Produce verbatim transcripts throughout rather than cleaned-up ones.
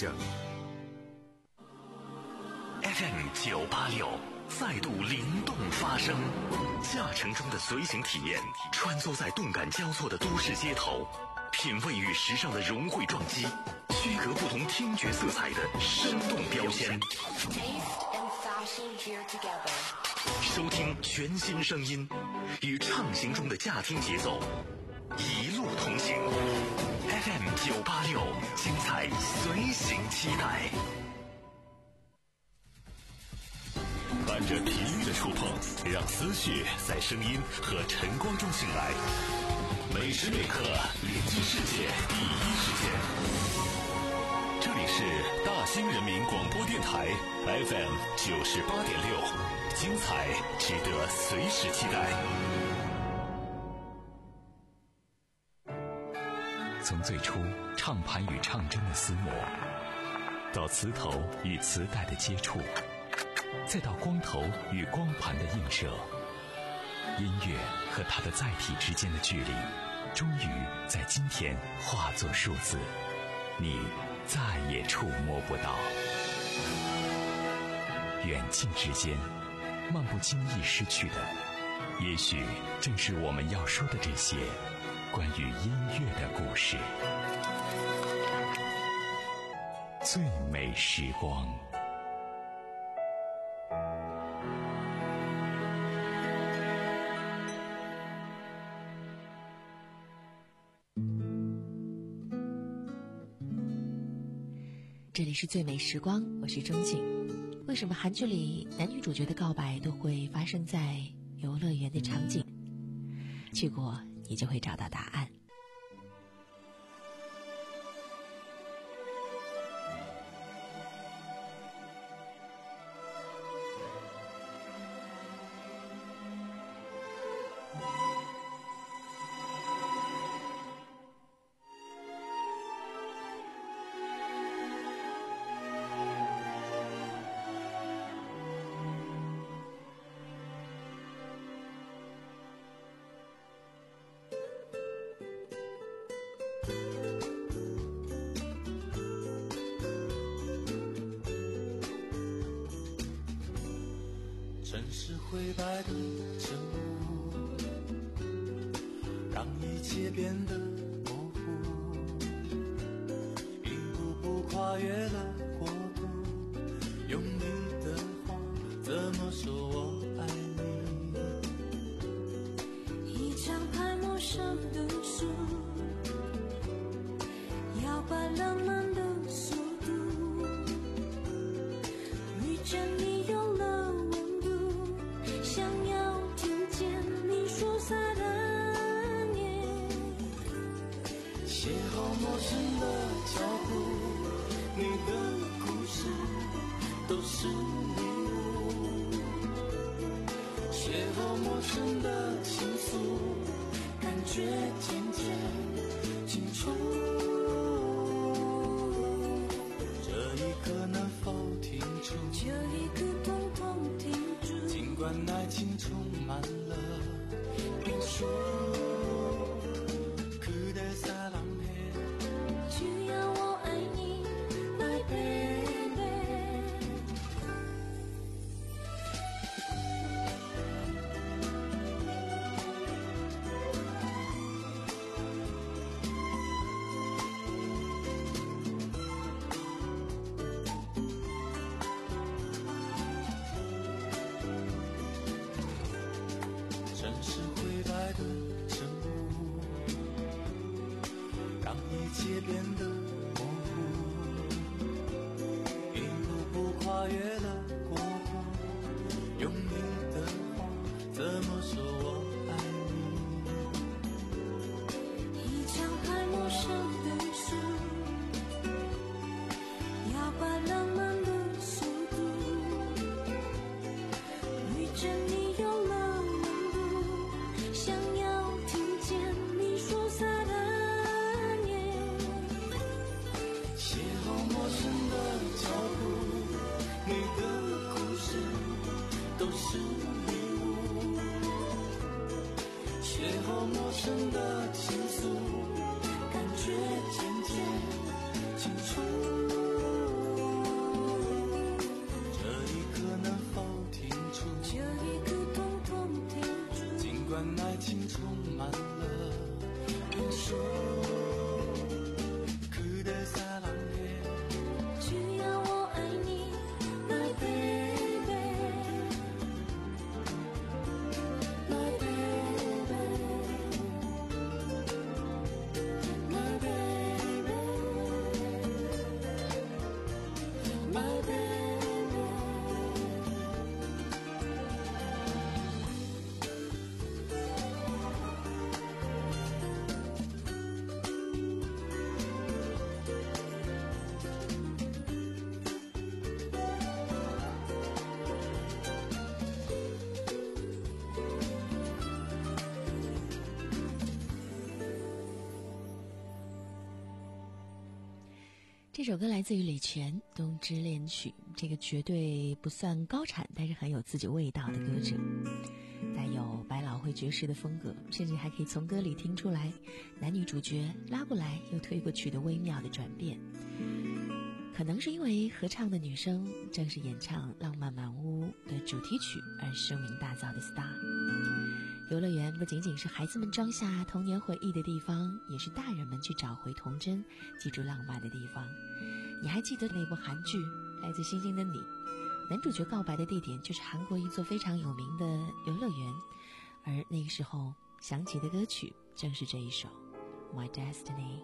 证。 F M 九八六再度灵动发声，驾乘中的随行体验，穿梭在动感交错的都市街头，品味与时尚的融汇撞击，区隔不同听觉色彩的生动标签。收听全新声音，与畅行中的驾听节奏一路同行。F M 九八六，精彩随行期待。伴着频率的触碰，让思绪在声音和晨光中醒来。每时每刻连接世界第一时间。这里是大兴人民广播电台 F M 九十八点六，精彩值得随时期待。从最初唱盘与唱针的厮磨，到磁头与磁带的接触，再到光头与光盘的映射，音乐和它的载体之间的距离，终于在今天化作数字，你再也触摸不到。远近之间，漫不经意失去的，也许正是我们要说的这些关于音乐的故事。最美时光。 这里是最美时光，我是钟景。为什么韩剧里男女主角的告白都会发生在游乐园的场景？去过你就会找到答案。 城市灰白的晨雾，让一切变得模糊，一步步跨越了国度，用你的话怎么说我爱你。 一张牌陌生的书，摇摆浪漫的速度，遇见你有了邂逅陌生的脚步，你的故事都是礼物。邂逅陌生的情愫，感觉渐渐清楚。这一刻能否停住？这一刻统统停住。尽管爱情充满了变数。界变得模糊，一步步跨越了国度，用你的话怎么说我爱你。一张牌陌生的书，摇摆浪漫的速度，遇见你有了温度，想要听见你说撒的都是礼物，邂逅陌生的情愫，感觉渐渐清楚。 这首歌来自于李泉《冬之恋曲》，这个绝对不算高产，但是很有自己味道的歌者，带有百老汇爵士的风格，甚至还可以从歌里听出来男女主角拉过来又推过去的微妙的转变。可能是因为合唱的女生正是演唱《浪漫满屋》的主题曲而声名大噪的 star。 游乐园不仅仅是孩子们装下童年回忆的地方，也是大人们去找回童真记住浪漫的地方。你还记得那部韩剧《来自星星的你》，男主角告白的地点就是韩国一座非常有名的游乐园，而那个时候响起的歌曲正是这一首 My Destiny。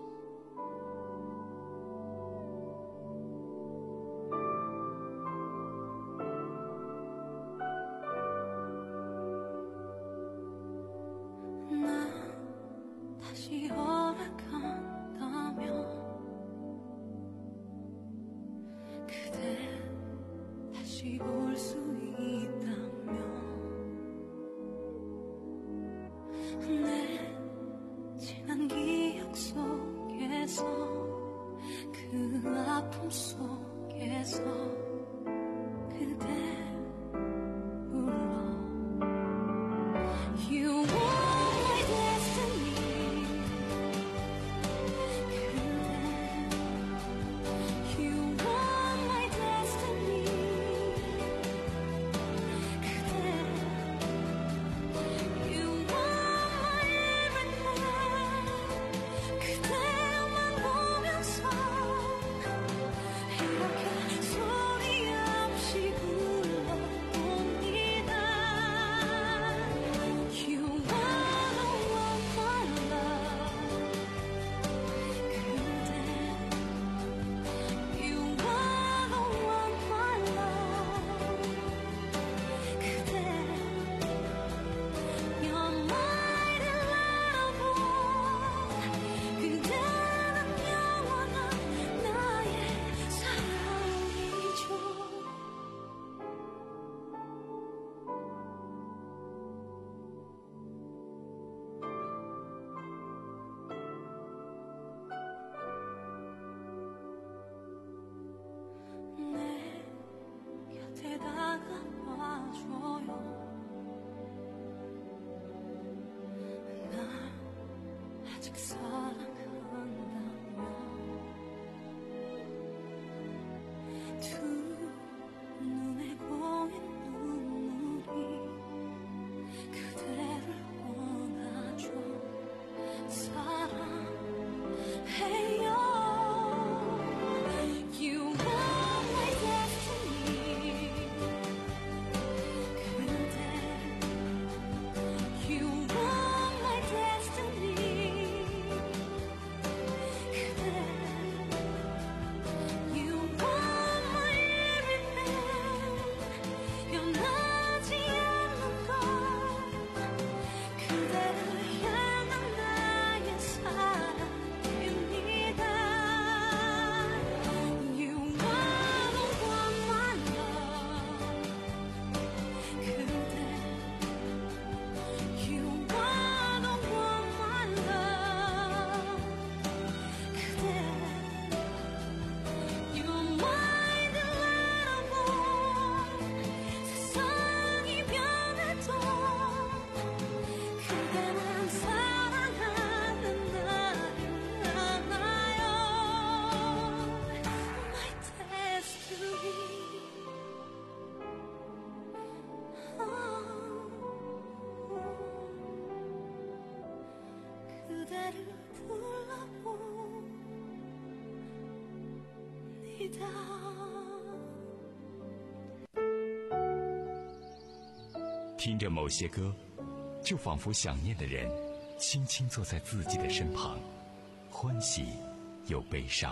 听着某些歌，就仿佛想念的人轻轻坐在自己的身旁，欢喜又悲伤。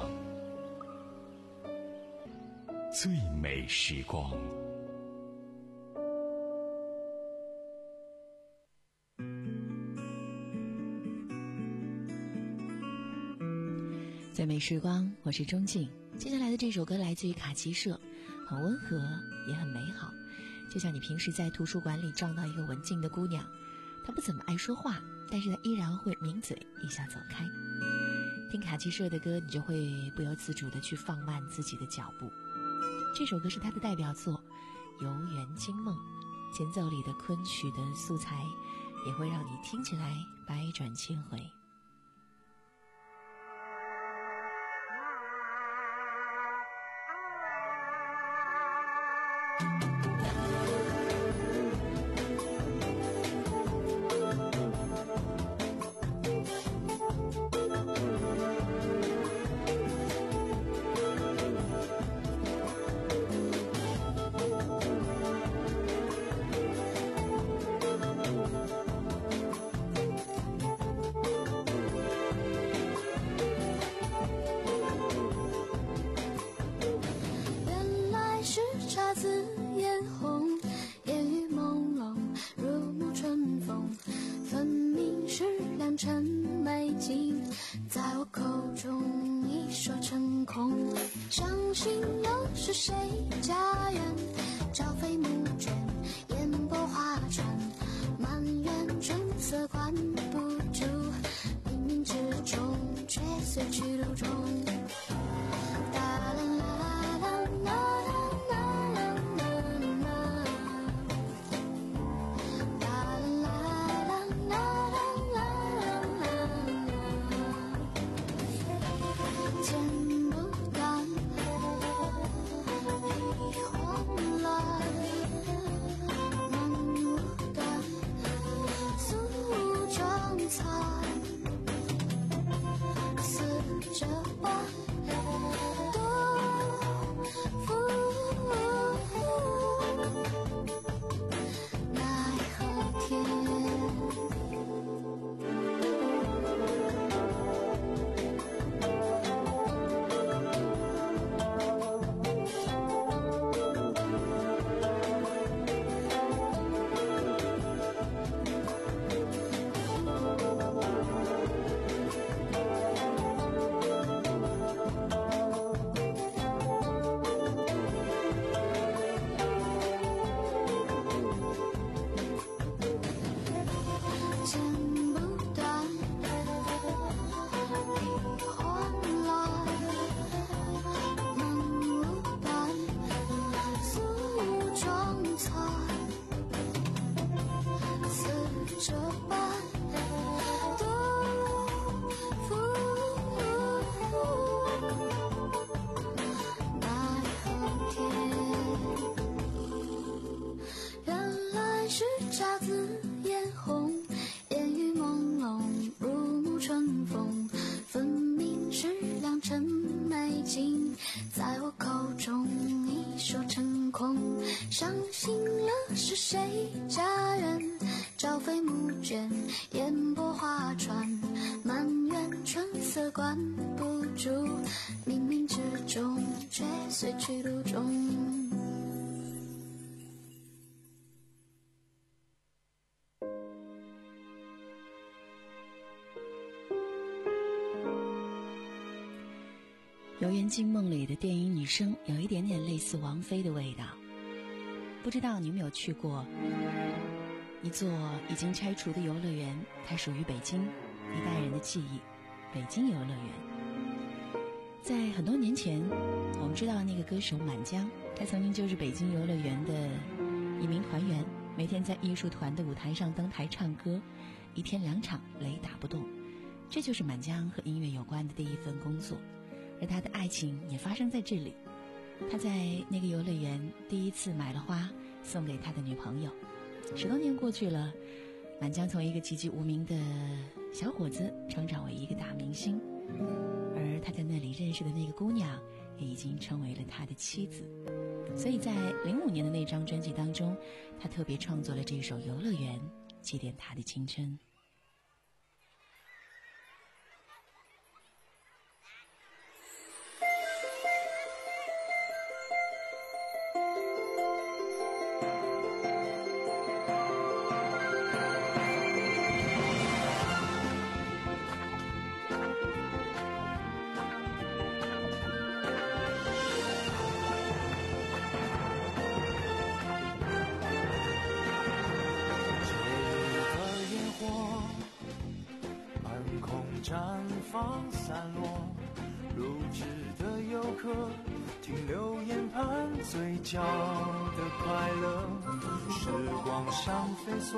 最美时光。 最美时光，我是钟静。接下来的这首歌来自于卡奇社，很温和也很美好，就像你平时在图书馆里撞到一个文静的姑娘，她不怎么爱说话，但是她依然会抿嘴一笑走开。 听卡奇社的歌，你就会不由自主地去放慢自己的脚步。这首歌是他的代表作《游园惊梦》，前奏里的昆曲的素材也会让你听起来百转千回。游园惊梦里的电影女声有一点点类似王菲的味道。不知道你有没有去过一座已经拆除的游乐园，它属于北京一代人的记忆，北京游乐园。在很多年前，我们知道那个歌手满江，他曾经就是北京游乐园的一名团员，每天在艺术团的舞台上登台唱歌，一天两场雷打不动。这就是满江和音乐有关的第一份工作，而他的爱情也发生在这里。他在那个游乐园第一次买了花送给他的女朋友。十多年过去了，满江从一个籍籍无名的小伙子成长为一个大明星，而他在那里认识的那个姑娘也已经成为了他的妻子。所以在零五年的那张专辑当中，他特别创作了这首《游乐园》，祭奠他的青春。 方散落，如织的游客停留眼畔嘴角的快乐，时光像飞梭，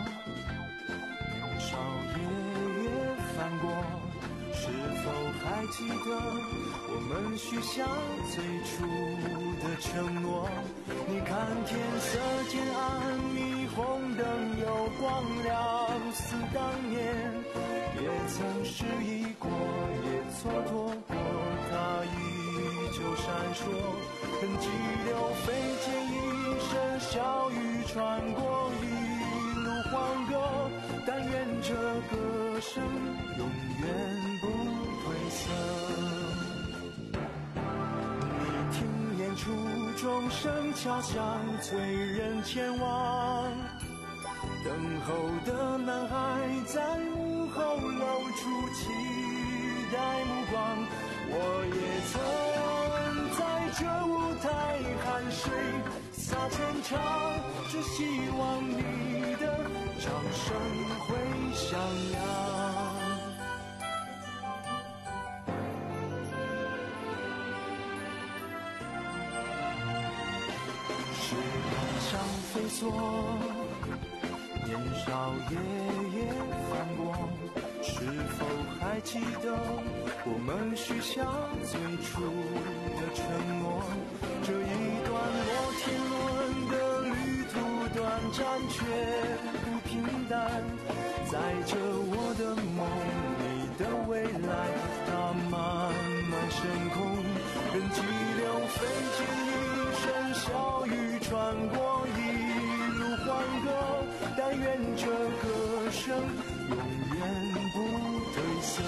年少夜夜翻过，是否还记得我们许下最初的承诺？你看天色渐暗，霓虹灯又光亮，似当年也曾失意过，也蹉跎过，它依旧闪烁，痕迹留飞溅一身笑语穿过一路欢歌，但愿这歌声永远不褪色。你听演出钟声敲响，催人前往，等候的男孩在午后露出期待目光，我也曾在这舞台汗水洒全场，只希望你的掌声会响亮。时光像飞梭，年少夜夜翻过，是否还记得我们许下最初的承诺？这一段摩天轮的旅途短暂却不平淡，载着我的梦，你的未来，它慢慢升空，人激流飞溅一身笑语穿过一路欢歌，但愿这歌声永远不褪色。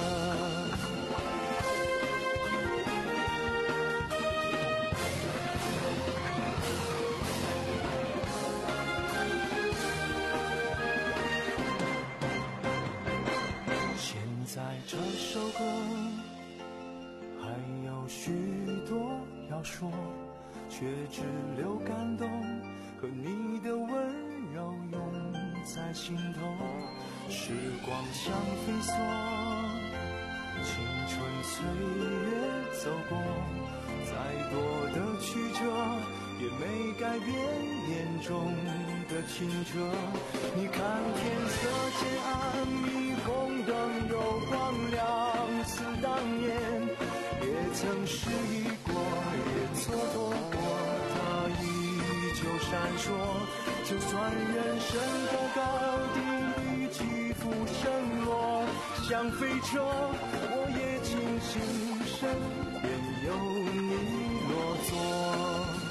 现在这首歌还有许多要说，却只留感动和你的温柔永在心头。时光像飞梭，青春岁月走过，再多的曲折也没改变眼中的清澈。你看天色渐暗，霓虹灯又光亮，似当年也曾失意过，也蹉跎过，它依旧闪烁。就算人生高高低低，起伏升落，像飞车，我也庆幸身边有你落座。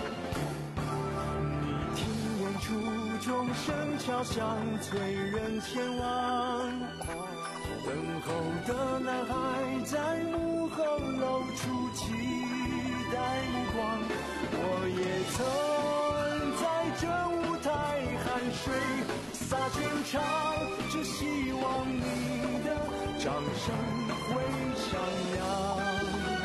你听演出钟声敲响，催人前往，等候的男孩在幕后露出期待目光，我也曾在这舞台汗水洒全场，只希望你的掌声会响亮。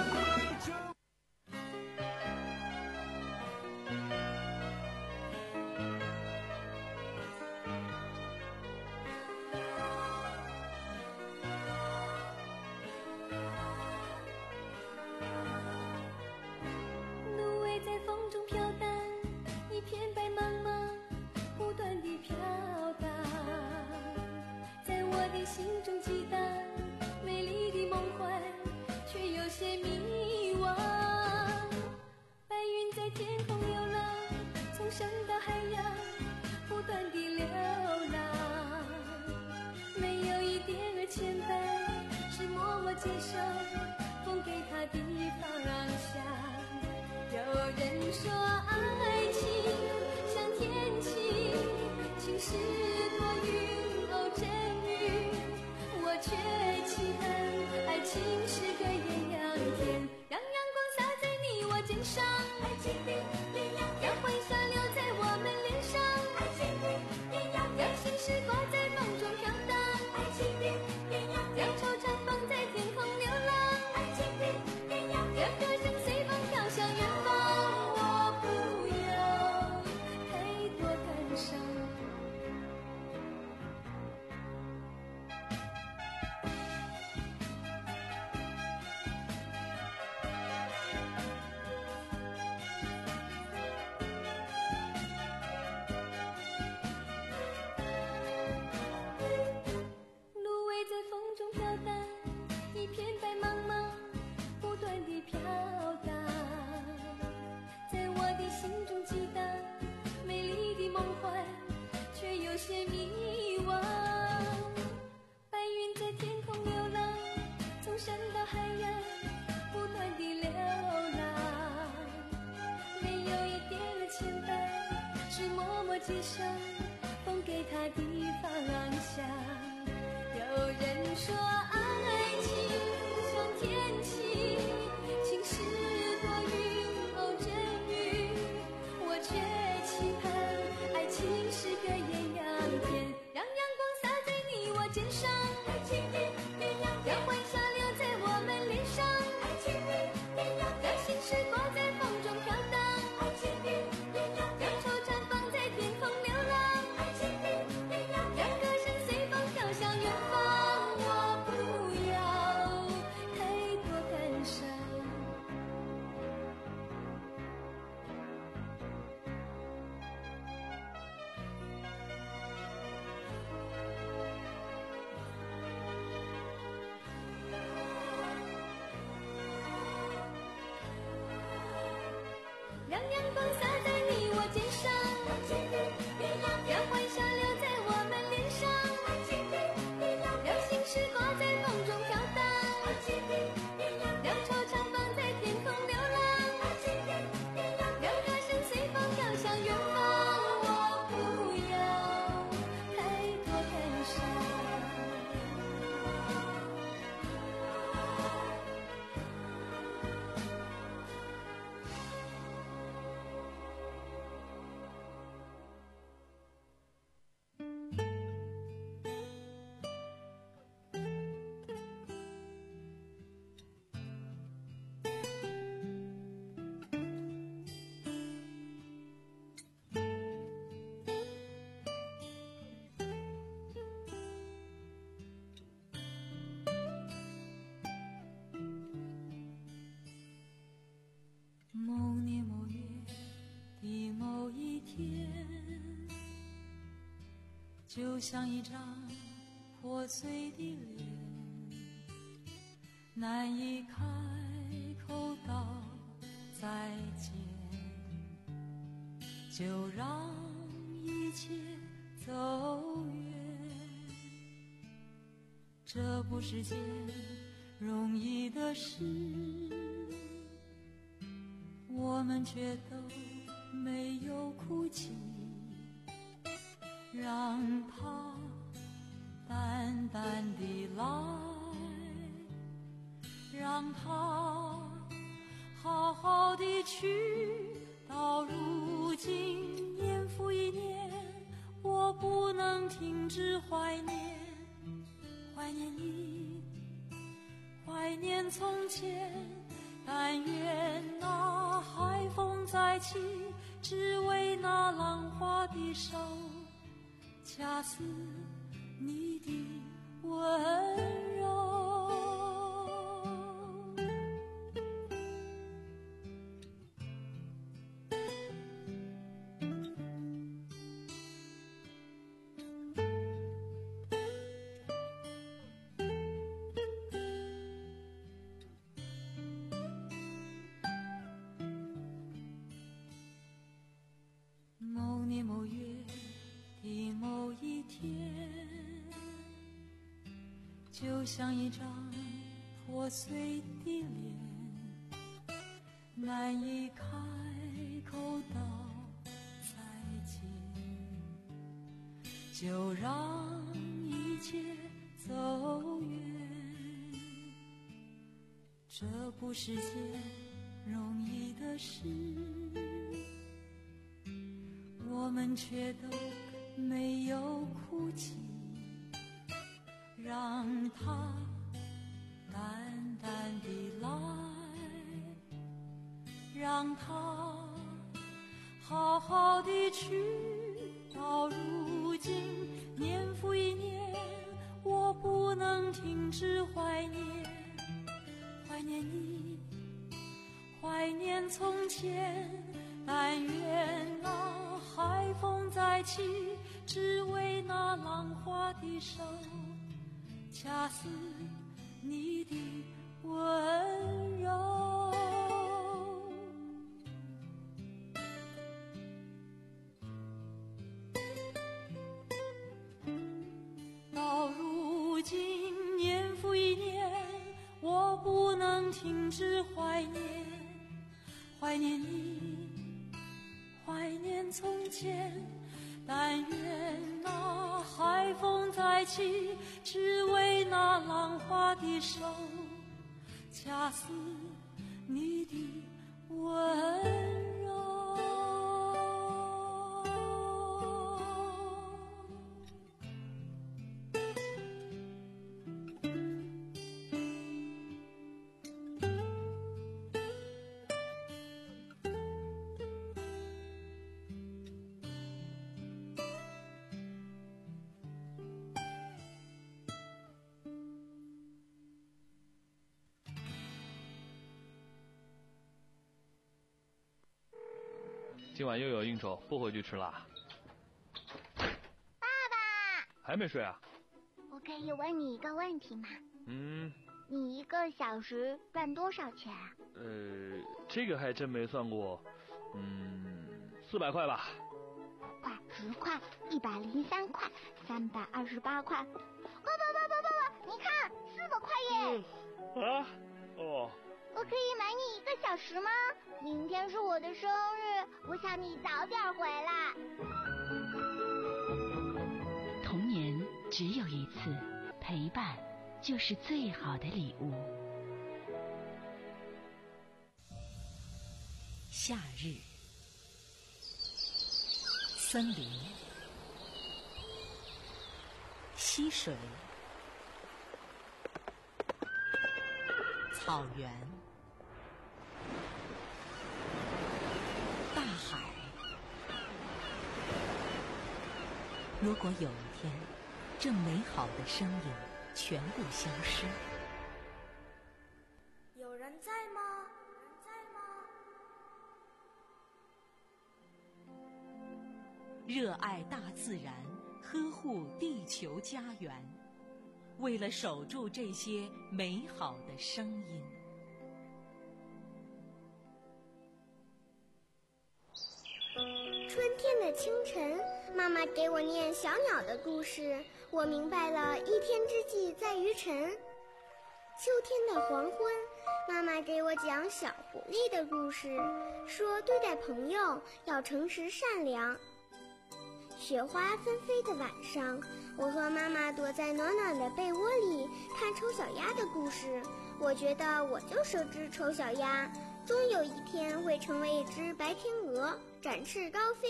心中期待美丽的梦幻，却有些迷惘。白云在天空流浪，从山到海洋，不断地流浪。没有一点儿牵绊，是默默接受风给他的方向。有人说爱情像天气，晴时多云哦阵雨，我却期盼爱情是个艳阳天，让阳光洒在你我肩上，爱情的艳阳天，让欢笑留在我们脸上，爱情的艳阳天，让心事挂在梦中飘荡，爱情的艳阳天，让惆怅放在天空流浪，爱情的艳阳天，让歌声随风飘向远方，我不要太多感伤。 街上，风给他的方向。有人说爱情像天气，晴时多云偶阵雨，我却期盼爱情是个艳阳天，让阳光洒在你我肩上，爱情的艳阳天，让欢笑留在我们脸上，爱情的艳阳天，让心事挂在风中飘荡，爱情的艳阳天，让惆怅放在天空流浪，爱情的艳阳天，让歌声随风飘向远方，我不要太多感伤。让阳光洒在你我肩上，爱情的艳阳天，让欢笑留在我们脸上，爱情的艳阳天，让心事挂在风中飘荡，爱情的艳阳天，让惆怅放在天空流浪，爱情的艳阳天，让歌声随风飘向远方，我不要太多感伤。某年某月的某一天，就像一张破碎的脸，难以开口道再见，就让一切走远。这不是件容易的事，我们却都没有哭泣，让它淡淡地来，让它好好地去。到如今年复一年，我不能停止怀念，怀念你，怀念从前。但愿那海风再起，只为那浪花的手，恰似你的温柔。某年某月的某一天，就像一张破碎的脸，难以开口道再见，就让一切走远。这不是件容易的事，我们却都没有哭泣，让它淡淡地来，让它好好地去。到如今年复一年，我不能停止怀念，怀念你，怀念从前。但愿那海风再起，只为那浪花的手，恰似你的温柔。到如今年复一年，我不能停止怀念，怀念你，怀念从前。 但愿那海风再起，只为那浪花的手恰似你的温柔。 今晚又有应酬，不回去吃啦。 爸爸， 还没睡啊？ 我可以问你一个问题吗？ 嗯。 你一个小时赚多少钱啊？ 呃，这个还真没算过。嗯，四百块吧。 块、十块、一百零三块、三百二十八块。爸爸爸爸爸爸，你看，四百块耶！ 嗯、啊？哦。 我可以买你一个小时吗？明天是我的生日，我想你早点回来。 童年只有一次，陪伴就是最好的礼物。夏日，森林，溪水，草原，大海。如果有一天，这美好的声音全部消失， 有人在吗？有人在吗？ 热爱大自然，呵护地球家园，为了守住这些美好的声音。 春天的清晨，妈妈给我念小鸟的故事，我明白了一天之计在于晨。秋天的黄昏，妈妈给我讲小狐狸的故事，说对待朋友要诚实善良。雪花纷飞的晚上，我和妈妈躲在暖暖的被窝里看丑小鸭的故事，我觉得我就是只丑小鸭，终有一天会成为一只白天鹅，展翅高飞。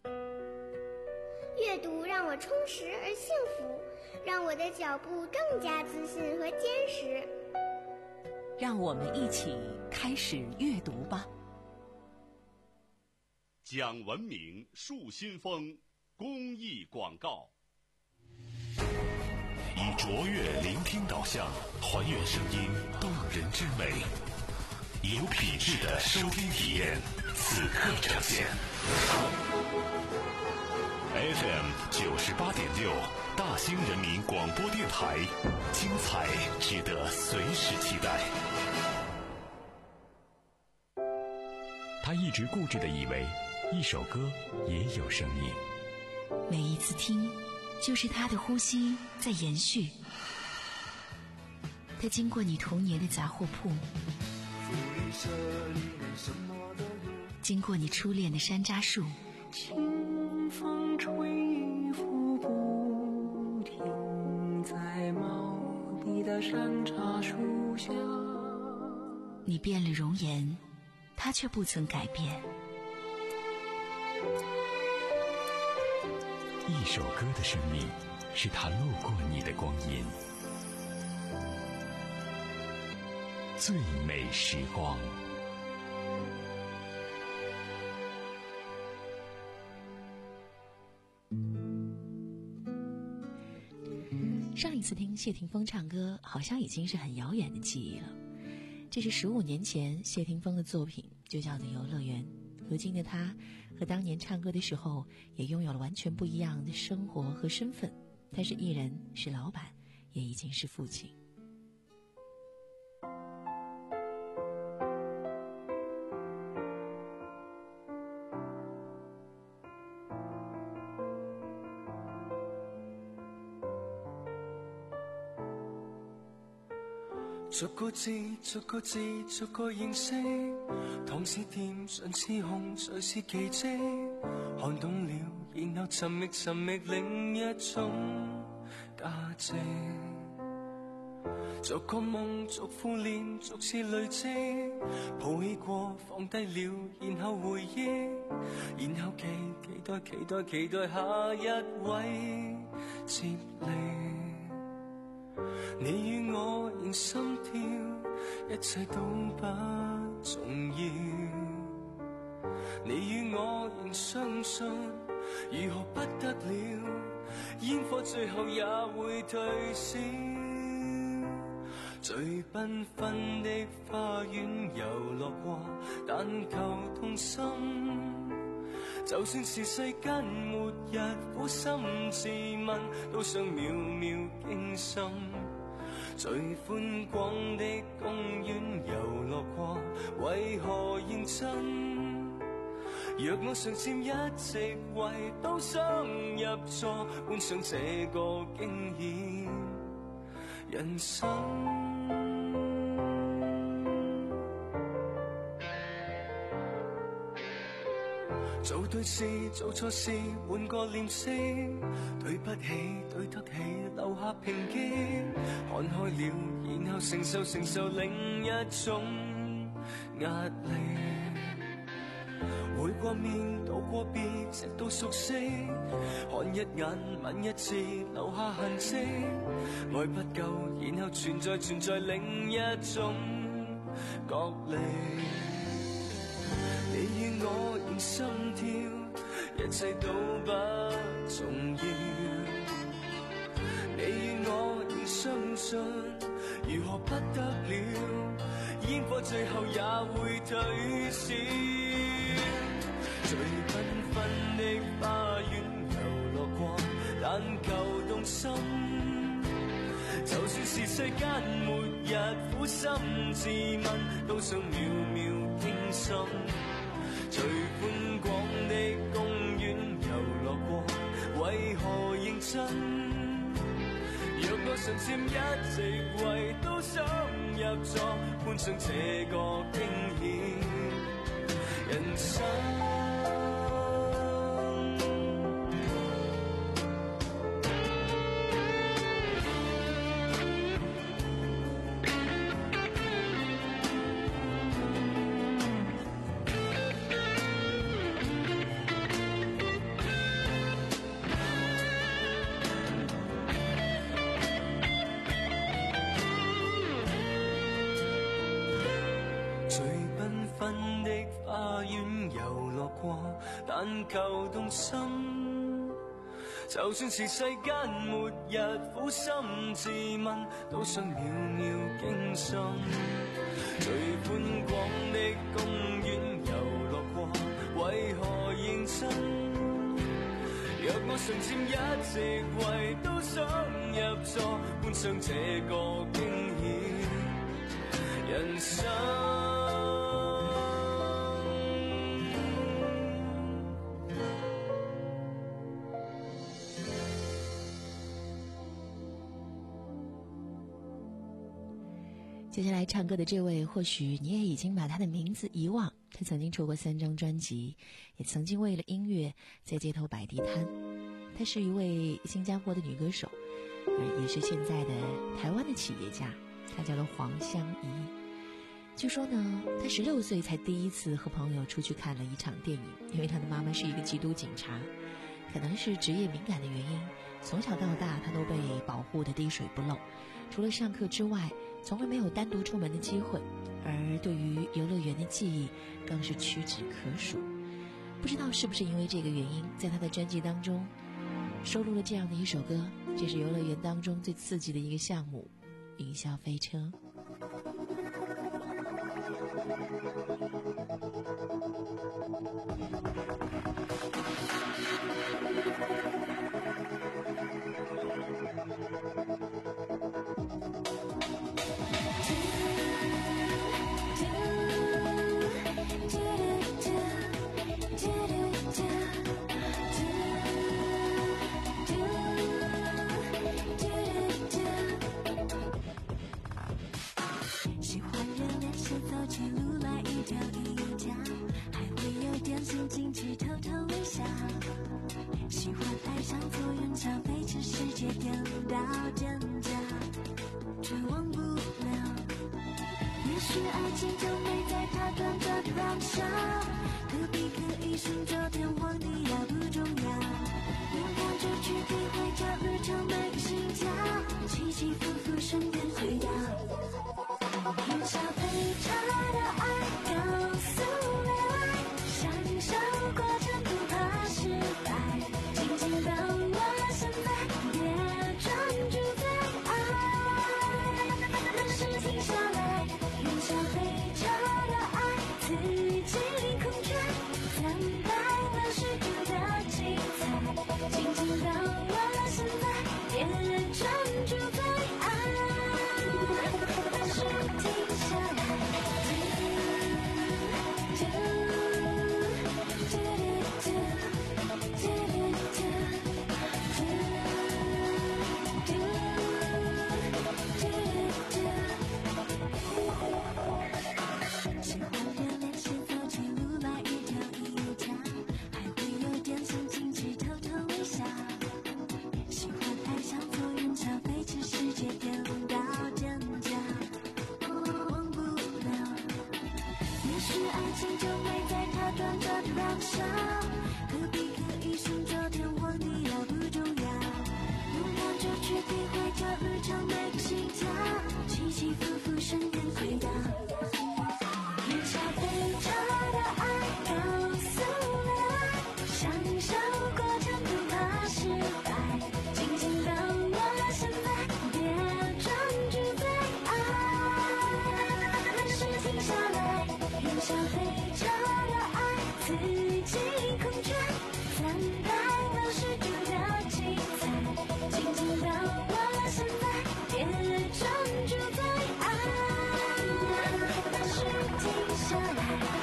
阅读让我充实而幸福，让我的脚步更加自信和坚实。 让我们一起开始阅读吧。 讲文明树新风公益广告，以卓越聆听导向，还原声音动人之美，有品质的收听体验，此刻呈现。F M 九十八点六，大兴人民广播电台，精彩值得随时期待。 他一直固执地以为，一首歌也有生命。 每一次听，就是他的呼吸在延续。他经过你童年的杂货铺，经过你初恋的山楂树， 清风吹拂不停，在茂密的山楂树下。 你变了容颜，他却不曾改变。 一首歌的生命，是他路过你的光阴。最美时光。 上一次听谢霆锋唱歌，好像已经是很遥远的记忆了。这是十五年前谢霆锋的作品，就叫做《游乐园》。如今的他和当年唱歌的时候也拥有了完全不一样的生活和身份，他是艺人，是老板，也已经是父亲。 逐個字逐個字逐個認識， 糖是甜，唇是红，谁是奇迹？看懂了，然後尋覓尋覓另一種價值。逐個夢，逐副臉，逐次累積，抱起過，放低了，然後回憶，然後期期待期待期待下一位接力。你與我仍心跳，一切都不重要。你與我仍相信，如何不得了？煙火最後也會退燒。最繽紛的花園遊樂過，但求動心。就算是世間末日，苦心自問，都想秒秒驚心。最寬廣的公園遊樂過，為何認真？若我常佔一席位，都想入座，觀賞這個驚險人生。做對事，做錯事，換個臉色，對不起，對得起，留下抨擊。看開了，然後承受承受另一種壓力。會過面，道過別，直到熟悉。看一眼，吻一次，留下痕跡。愛不夠，然後存在存在另一種角力。你與我仍心跳，一切都不重要。你與我仍相信，如何不得了？煙火最後也會退燒。最繽紛的花園遊樂過，但求動心。就算是世間末日，苦心自問，都想秒秒驚心。最寬廣的公園遊樂過，為何認真？若我常佔一席位，都想入座，觀賞這個驚險人生。但求動心，就算是世間末日，苦心自問，都想秒秒驚心。最寬廣的公園遊樂過，為何認真？若我常佔一席位，都想入座，觀賞這個驚險人生。 接下来唱歌的这位，或许你也已经把他的名字遗忘。他曾经出过三张专辑，也曾经为了音乐在街头摆地摊。她是一位新加坡的女歌手，也是现在的台湾的企业家。她叫做黄香怡。据说呢，她十六岁才第一次和朋友出去看了一场电影，因为她的妈妈是一个缉毒警察，可能是职业敏感的原因，从小到大她都被保护得滴水不漏。除了上课之外，从来没有单独出门的机会，而对于游乐园的记忆更是屈指可数。不知道是不是因为这个原因，在他的专辑当中收录了这样的一首歌，这是游乐园当中最刺激的一个项目——云霄飞车。 喜欢热烈是走起路来一条一条静静去偷偷微笑，喜欢爱上坐云霄飞驰，世界颠倒真假，却忘不了。也许爱情就没在它短短渺小，何必刻意寻找天荒地老不重要，勇敢就去体会这日常每个心跳，起起伏伏瞬间回到云霄飞车的爱，高速恋爱，享受过程不怕失败，紧紧把握现在，别专注在爱，任事停下来，云霄飞车的爱，自己空转，三百六十度的精彩，紧紧把握现在，别专注在爱，任事停下来。喜欢热恋时走起路来一条一条，还会有点心情去偷偷微笑，喜欢爱上坐云霄飞驰，世界颠倒真假，忘不了。也许爱情就没在它短短渺小，何必刻意寻找天荒地老不重要，勇敢就去体会这日常每个心跳，起起伏伏瞬间回到云霄飞车的爱，高速恋爱，享受过程不怕失败，紧紧把握现在，别专注在爱，任事停下来，云霄飞车的爱，自己空转，三百六十度的精彩，紧紧把握现在，别专注在爱，任事停下来。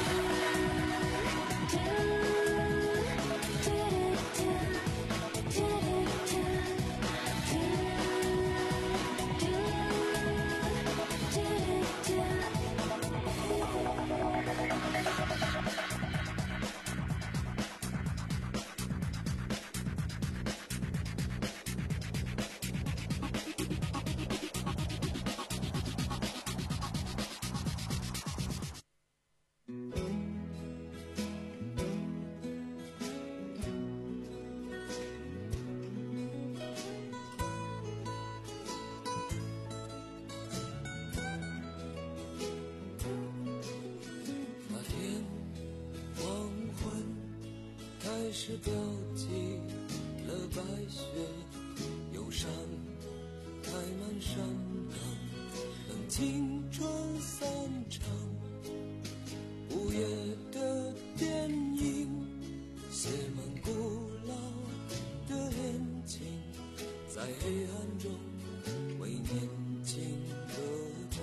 开始飘起了白雪，忧伤开满山岗，等青春散场。午夜的电影写满古老的恋情，在黑暗中为年轻歌唱。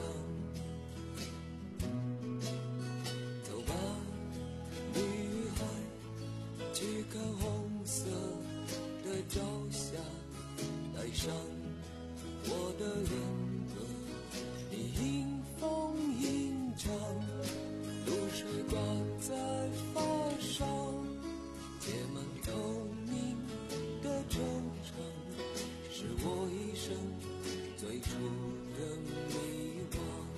走吧，女孩，去看红色的朝霞，带上我的恋歌，你迎风吟唱，露水挂在发梢，结满透明的惆怅，是我一生最初的迷惘。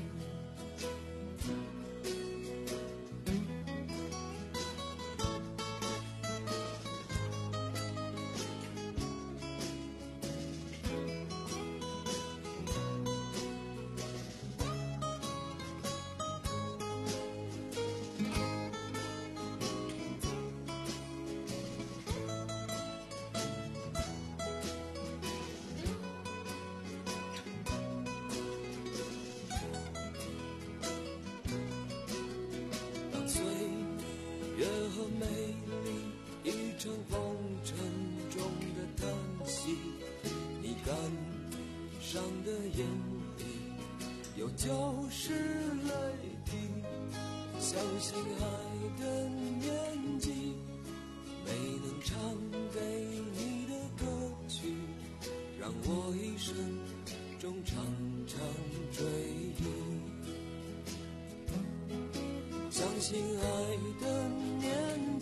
风尘中的叹息，你感伤的眼里有旧时泪滴，相信爱的年纪，没能唱给你的歌曲，让我一生中常常追忆。相信爱的年纪，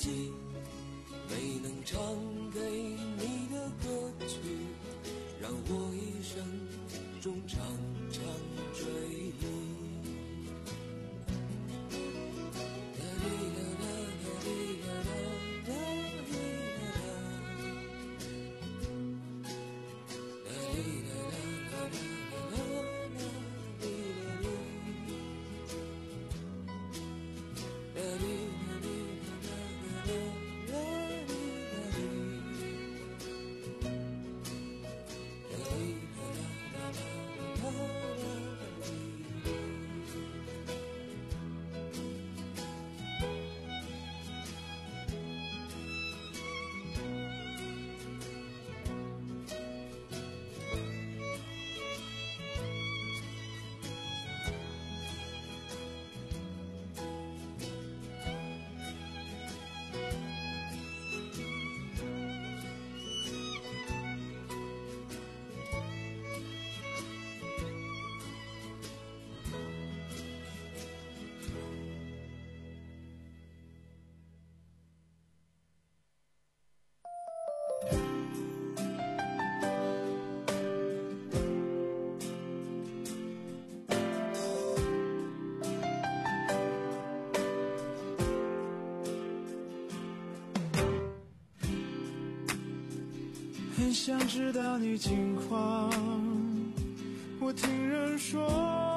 很想知道你近况，我听人说，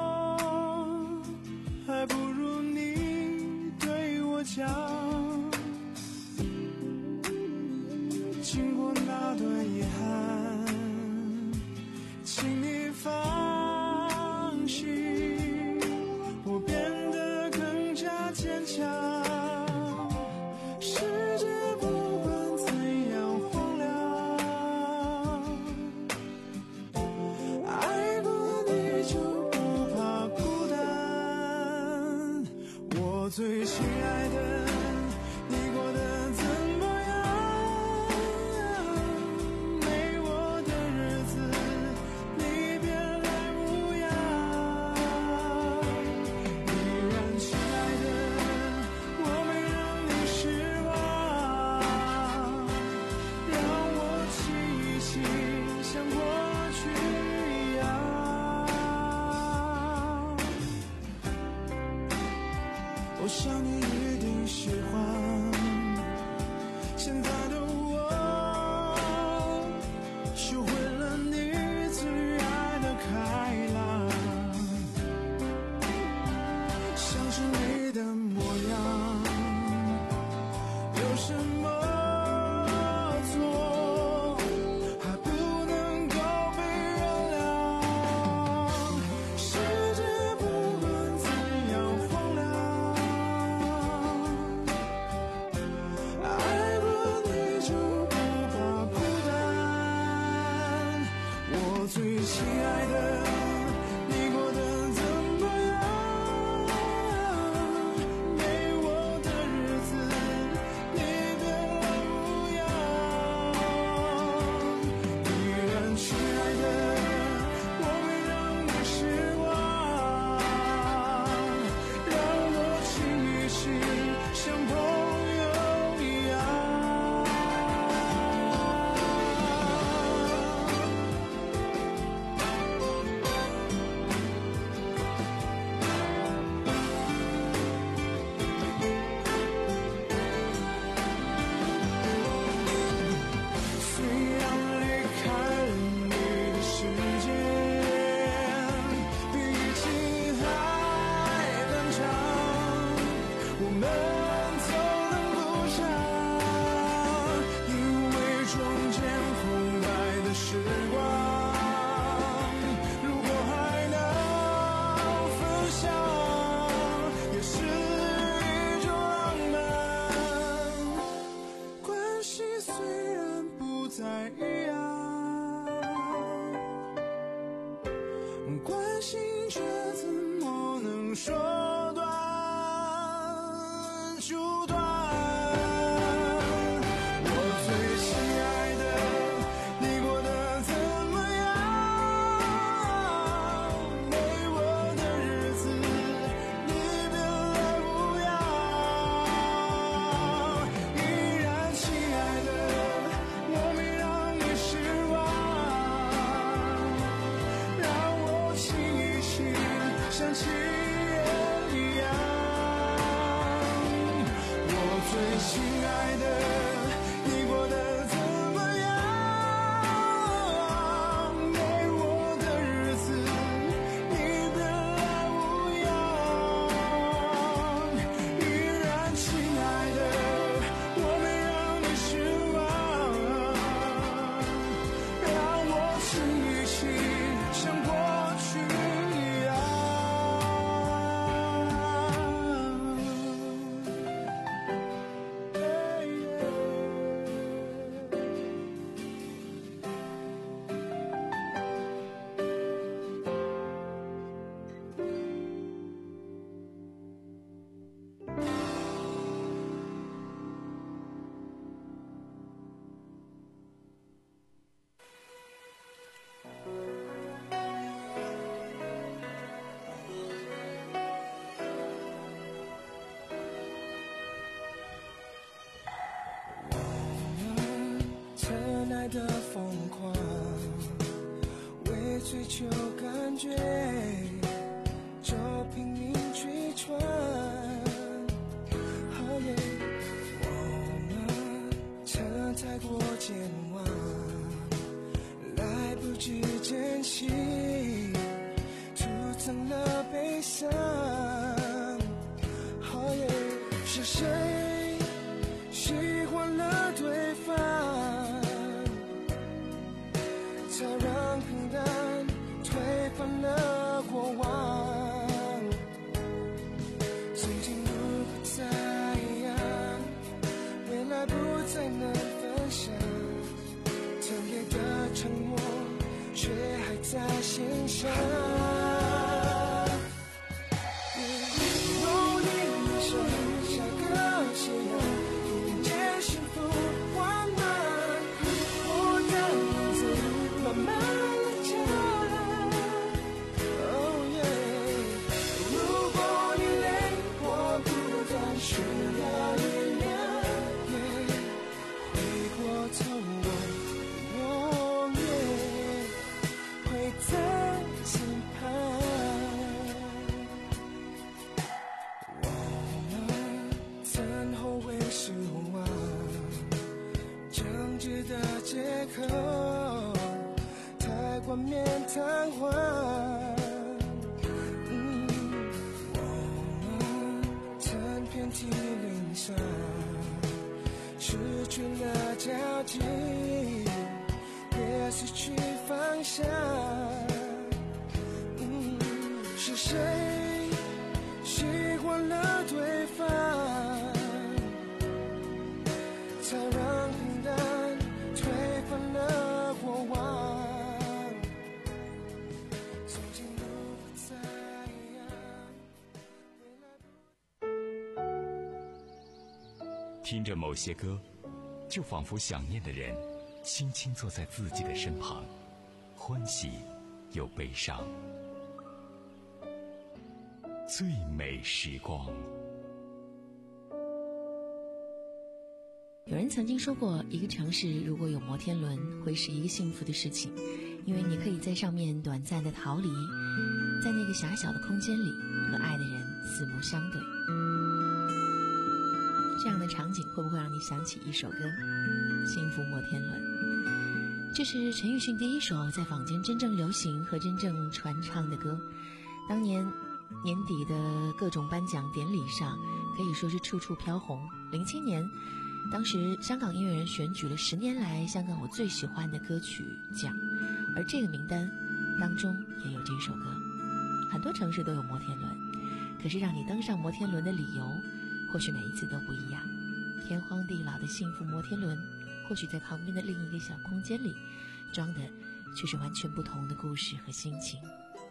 还不如你对我讲。经过那段遗憾，请你放心，我变得更加坚强。世界不管怎样荒凉，爱过你就不怕孤单。我最亲爱的，你过得怎么样？没我的日子，你别来无恙。依然亲爱的，我没让你失望，让我记忆起像过去一样。我想你一定喜欢现在的我，学会了你最爱的开朗，像是你的模样，有什么错还不能够被原谅？世界不管怎样荒凉，爱过你就不怕孤单。我最亲爱的，你过得怎么样？没我的日子，你别来无恙。依然亲爱的，我没让你失望，让我亲一起像朋友一样。虽然离开了你的世界，比以前还漫长，我们走得不长，因为中间空白的时光，如果还能分享，也是一种浪漫。关系虽然不再一样，关心却怎么能说断就断？我最亲爱的，你过得怎么样？没我的日子，你别来无恙。依然亲爱的，我没让你失望，让我亲一起像亲人一样。我最亲爱的，你过得怎么样？没我的日子，你别来无恙。依然亲爱的，我爱的疯狂，为追求感觉就拼命去闯。好累，我们曾太过健忘，来不及珍惜，储藏了悲伤。好累，是谁喜欢了对方，才让平淡推翻了过往。曾经如果再一样，未来不再能分享，曾给的承诺却还在心上。努力一生，下个夕阳，迎接幸福温暖，我的名字慢慢地叫。Oh yeah， 如果你累，我不再需要原谅。Yeah， 回过头我永远会在身旁。我们曾后悔失望，争执的借口太冠冕堂皇。嗯，我们曾遍体鳞伤，失去了交集，也失去方向。嗯，是谁喜欢了对方，才让平淡推翻了过往。曾经如果再一样，未来不。 听着某些歌，就仿佛想念的人轻轻坐在自己的身旁，欢喜又悲伤。最美时光。 有人曾经说过，一个城市如果有摩天轮，会是一个幸福的事情，因为你可以在上面短暂的逃离，在那个狭小的空间里和爱的人四目相对。这样的场景会不会让你想起一首歌《幸福摩天轮》？这是陈奕迅第一首在坊间真正流行和真正传唱的歌。当年年底的各种颁奖典礼上可以说是处处飘红。零七年当时香港音乐人选举了十年来香港我最喜欢的歌曲奖，而这个名单当中也有这首歌。很多城市都有摩天轮，可是让你登上摩天轮的理由或许每一次都不一样。天荒地老的幸福摩天轮，或许在旁边的另一个小空间里装的却是完全不同的故事和心情。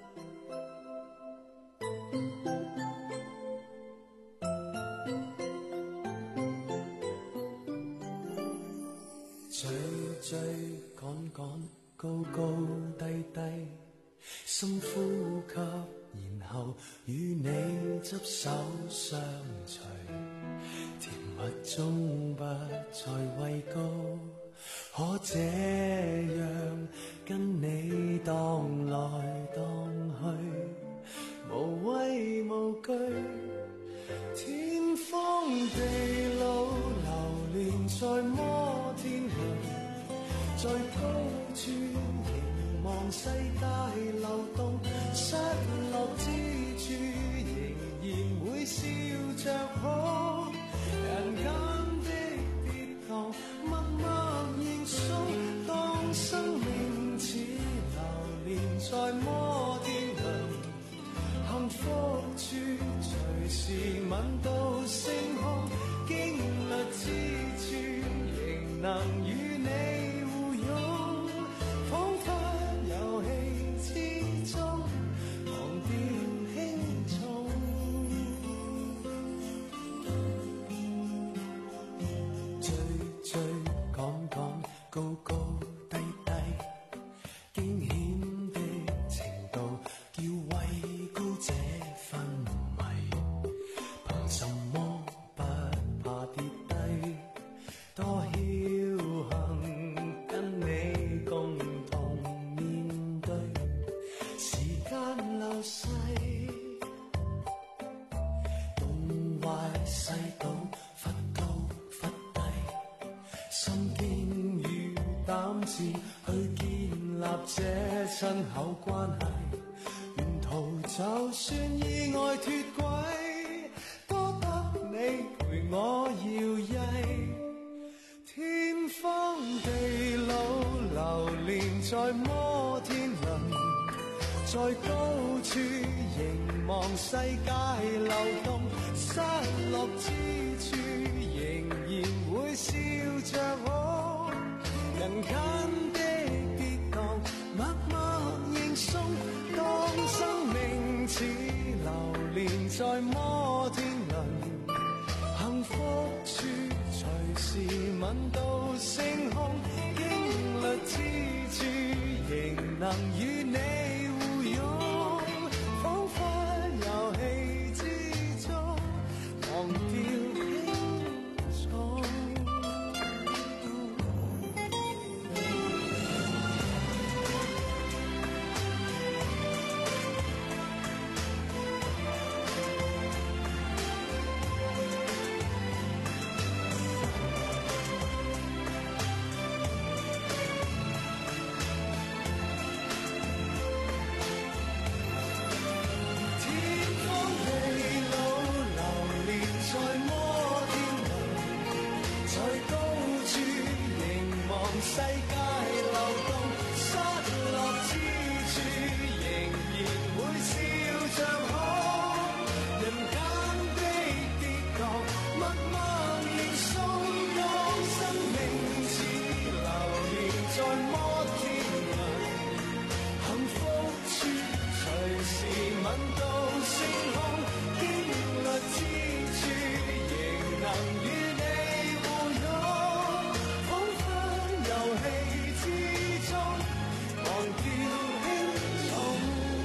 追追趕趕，高高低低，深呼吸，然後與你執手相隨，甜蜜中不再畏高，可這樣跟你蕩來蕩去，無畏無懼，天荒地老流連在摩天輪，在高處凝望世界流動，失落之處仍然會笑着抱，人間的跌宕默默認數，當生命似流連在摩天輪，幸福處隨時吻到星空，經歷之處仍能與你互擁，彷彿遊戲之中忘掉輕重，追追趕趕，高高低低，驚險的程度叫畏高這昏迷，憑什麼不怕跌低，多僥倖心經與膽志去建立這親口關係，沿途就算意外脫軌，多得你陪我搖曳，天荒地老流連在摩天輪，在高處凝望世界流動，失落之處仍然會笑着哭，人間的跌宕默默認送，當生命似流連在摩天輪，幸福處隨時吻到星空，經歷之處仍能與你互擁，彷彿遊戲之中忘掉輕重。世界流動，失落之處仍然會笑着哭，人間的跌宕默默認送，當生命似流連在摩天輪，幸福處隨時吻到星空，經歷之處仍能與你互擁，彷彿遊戲之中忘掉輕重。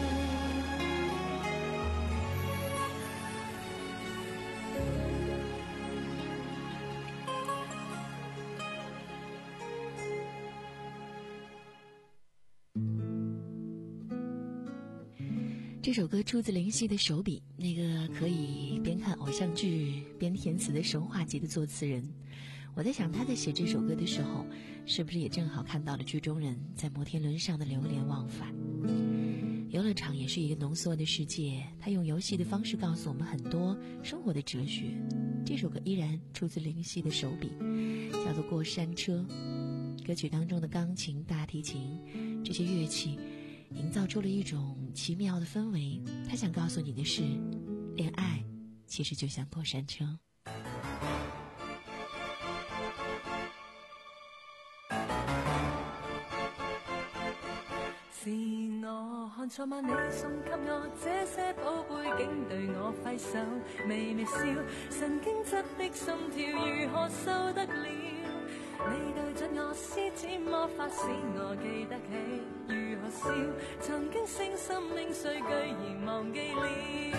这首歌出自林夕的手笔，那个可以边看偶像剧边填词的神话级的作词人。我在想，他在写这首歌的时候，是不是也正好看到了剧中人在摩天轮上的流连忘返？游乐场也是一个浓缩的世界，他用游戏的方式告诉我们很多生活的哲学。这首歌依然出自林夕的手笔，叫做《过山车》。歌曲当中的钢琴、大提琴这些乐器营造出了一种奇妙的氛围。他想告诉你的是，恋爱其实就像过山车。 是我看錯嗎？你送給我這些寶貝，竟對我揮手微微笑，神經質的心跳如何受得了？你對準我施展魔法，使我記得起如何笑，曾經聲心領碎居然忘記了。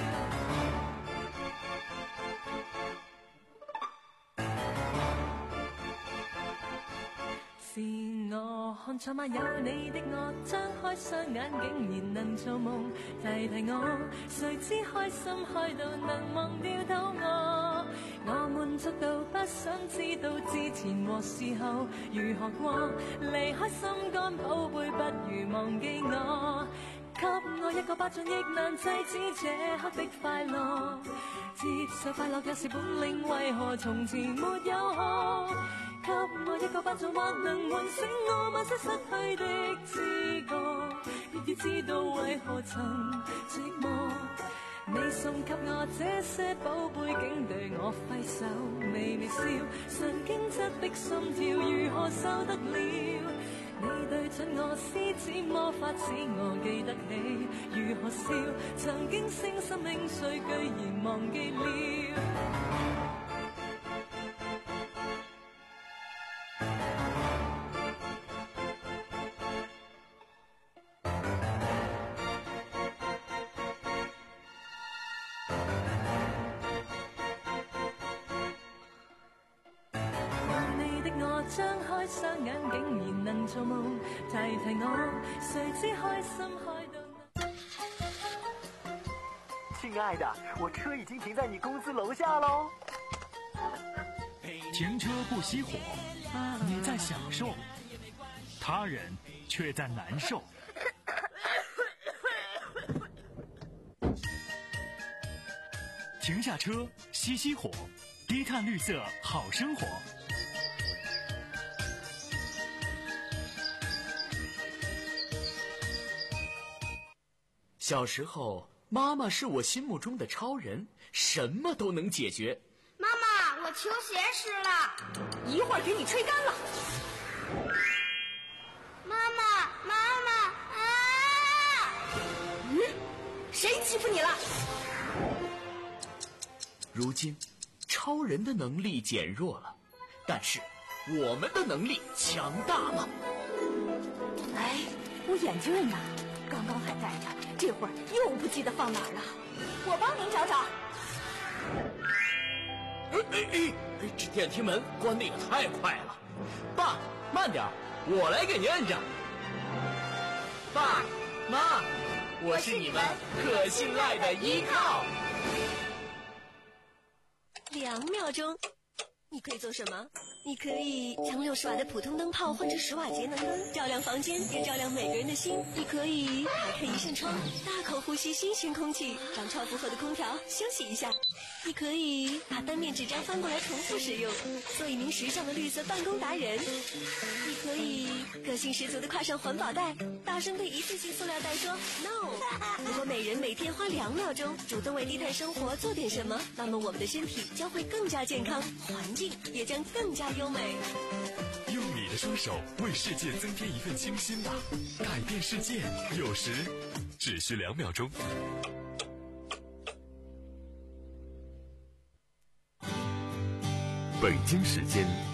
是我看錯嗎？有你的我，張開雙眼竟然能做夢，提提我，誰知開心開到能忘掉肚餓。我滿足到不想知道之前和事後如何過，離開心肝寶貝，不如忘記我。給我一個巴掌，亦難制止這刻的快樂。接受快樂也是本領，為何從前沒有學？給我一個巴掌，或能喚醒我某些失去的知覺，亦要知道為何曾寂寞。你送給我這些寶貝，竟對我揮手微微笑，神經質的心跳如何受得了？你對準我施展魔法，使我記得起如何笑，曾經聲心領碎，居然忘記了。張開雙眼竟然能做夢，提提我，誰知開心開到。 親愛的，我車已經停在你公司樓下嘍。 陪停车不熄火，你在享受，他人却在难受。停下车，熄熄火，低碳绿色好生活。 小时候，妈妈是我心目中的超人，什么都能解决。 妈妈，我球鞋湿了， 一会儿给你吹干了。 妈妈，妈妈啊！ 嗯，谁欺负你了？ 如今，超人的能力减弱了，但是我们的能力强大了。 哎，我眼镜呢？刚刚还在着，这会儿又不记得放哪儿了。我帮您找找。 哎哎哎！这电梯门关得也太快了。爸，慢点，我来给您摁着。爸妈，我是你们可信赖的依靠。 两秒钟，你可以做什么？你可以将六十瓦的普通灯泡换成十瓦节能灯，照亮房间，也照亮每个人的心。你可以打开一扇窗，大口呼吸新鲜空气，让超负荷的空调休息一下。你可以把单面纸张翻过来重复使用，做一名时尚的绿色办公达人。你可以个性十足的挎上环保袋，大声对一次性塑料袋说 no。 如果每人每天花两秒钟主动为低碳生活做点什么，那么我们的身体将会更加健康，环境也将更加优美。 用你的双手为世界增添一份清新吧，改变世界有时只需两秒钟。北京时间